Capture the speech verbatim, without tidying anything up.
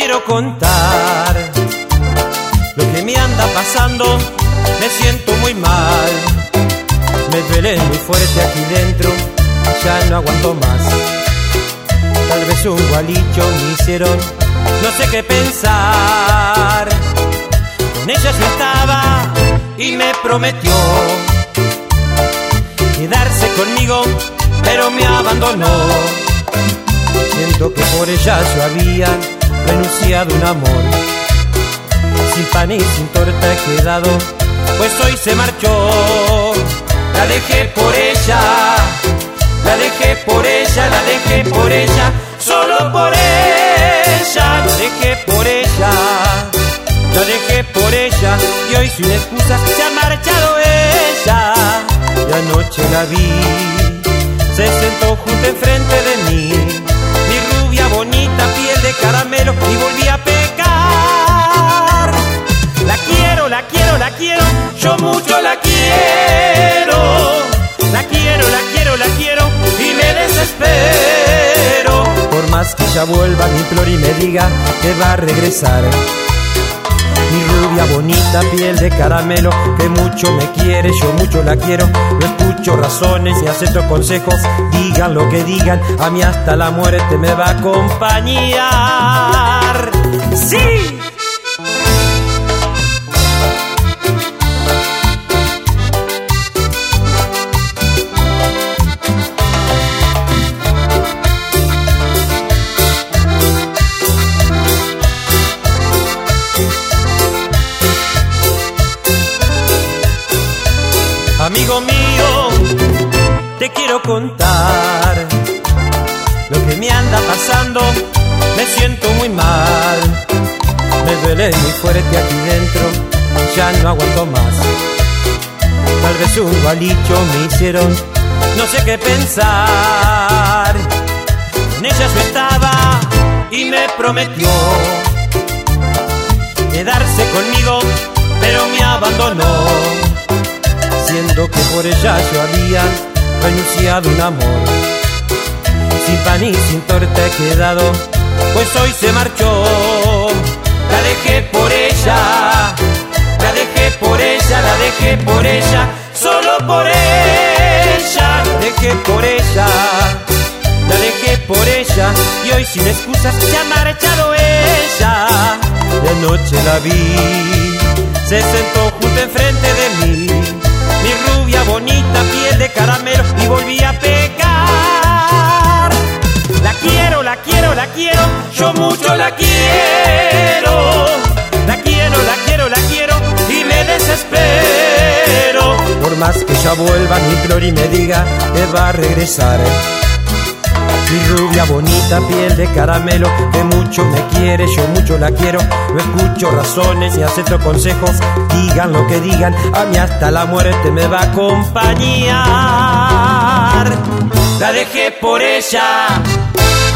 quiero contar lo que me anda pasando. Me siento muy mal, me duele muy fuerte aquí dentro, ya no aguanto más. Tal vez un gualicho me hicieron, no sé qué pensar. Con ella yo estaba y me prometió quedarse conmigo, pero me abandonó. Siento que por ella yo había renunciado a un amor. Sin pan y sin torta he quedado, pues hoy se marchó. La dejé por ella, la dejé por ella, la dejé por ella, solo por ella. La dejé por ella, la dejé por ella, y hoy sin excusa se ha marchado ella. Y anoche la vi, se sentó junto enfrente de mí, mi rubia bonita, piel de caramelo, y volví a pecar. La quiero, la quiero, la quiero, yo mucho la quiero. La quiero, la quiero, la quiero, y me desespero. Por más que ella vuelva, me implore y me diga que va a regresar. Mi rubia bonita, piel de caramelo, que mucho me quiere, yo mucho la quiero. No escucho razones ni acepto consejos, digan lo que digan, a mí hasta la muerte me va a acompañar. ¡Sí! Amigo mío, te quiero contar lo que me anda pasando. Me siento muy mal, me duele muy fuerte aquí dentro, ya no aguanto más. Tal vez un gualicho me hicieron, no sé qué pensar. Con ella yo estaba y me prometió quedarse conmigo, pero me abandonó. Siento que por ella yo había renunciado a un amor. Sin pan y sin torta he quedado, pues hoy se marchó. La dejé por ella, la dejé por ella, la dejé por ella, solo por ella. La dejé por ella, la dejé por ella, y hoy sin excusas se ha marchado ella. De anoche la vi, se sentó junto enfrente de mí, mi rubia bonita, piel de caramelo, y volví a pecar. La quiero, la quiero, la quiero, yo mucho la quiero. La quiero, la quiero, la quiero, y me desespero. Por más que ella vuelva, mi implore y me diga que va a regresar. Mi rubia bonita, piel de caramelo, que mucho me quiere, yo mucho la quiero. No escucho razones ni acepto consejos, digan lo que digan, a mí hasta la muerte me va a acompañar. La dejé por ella,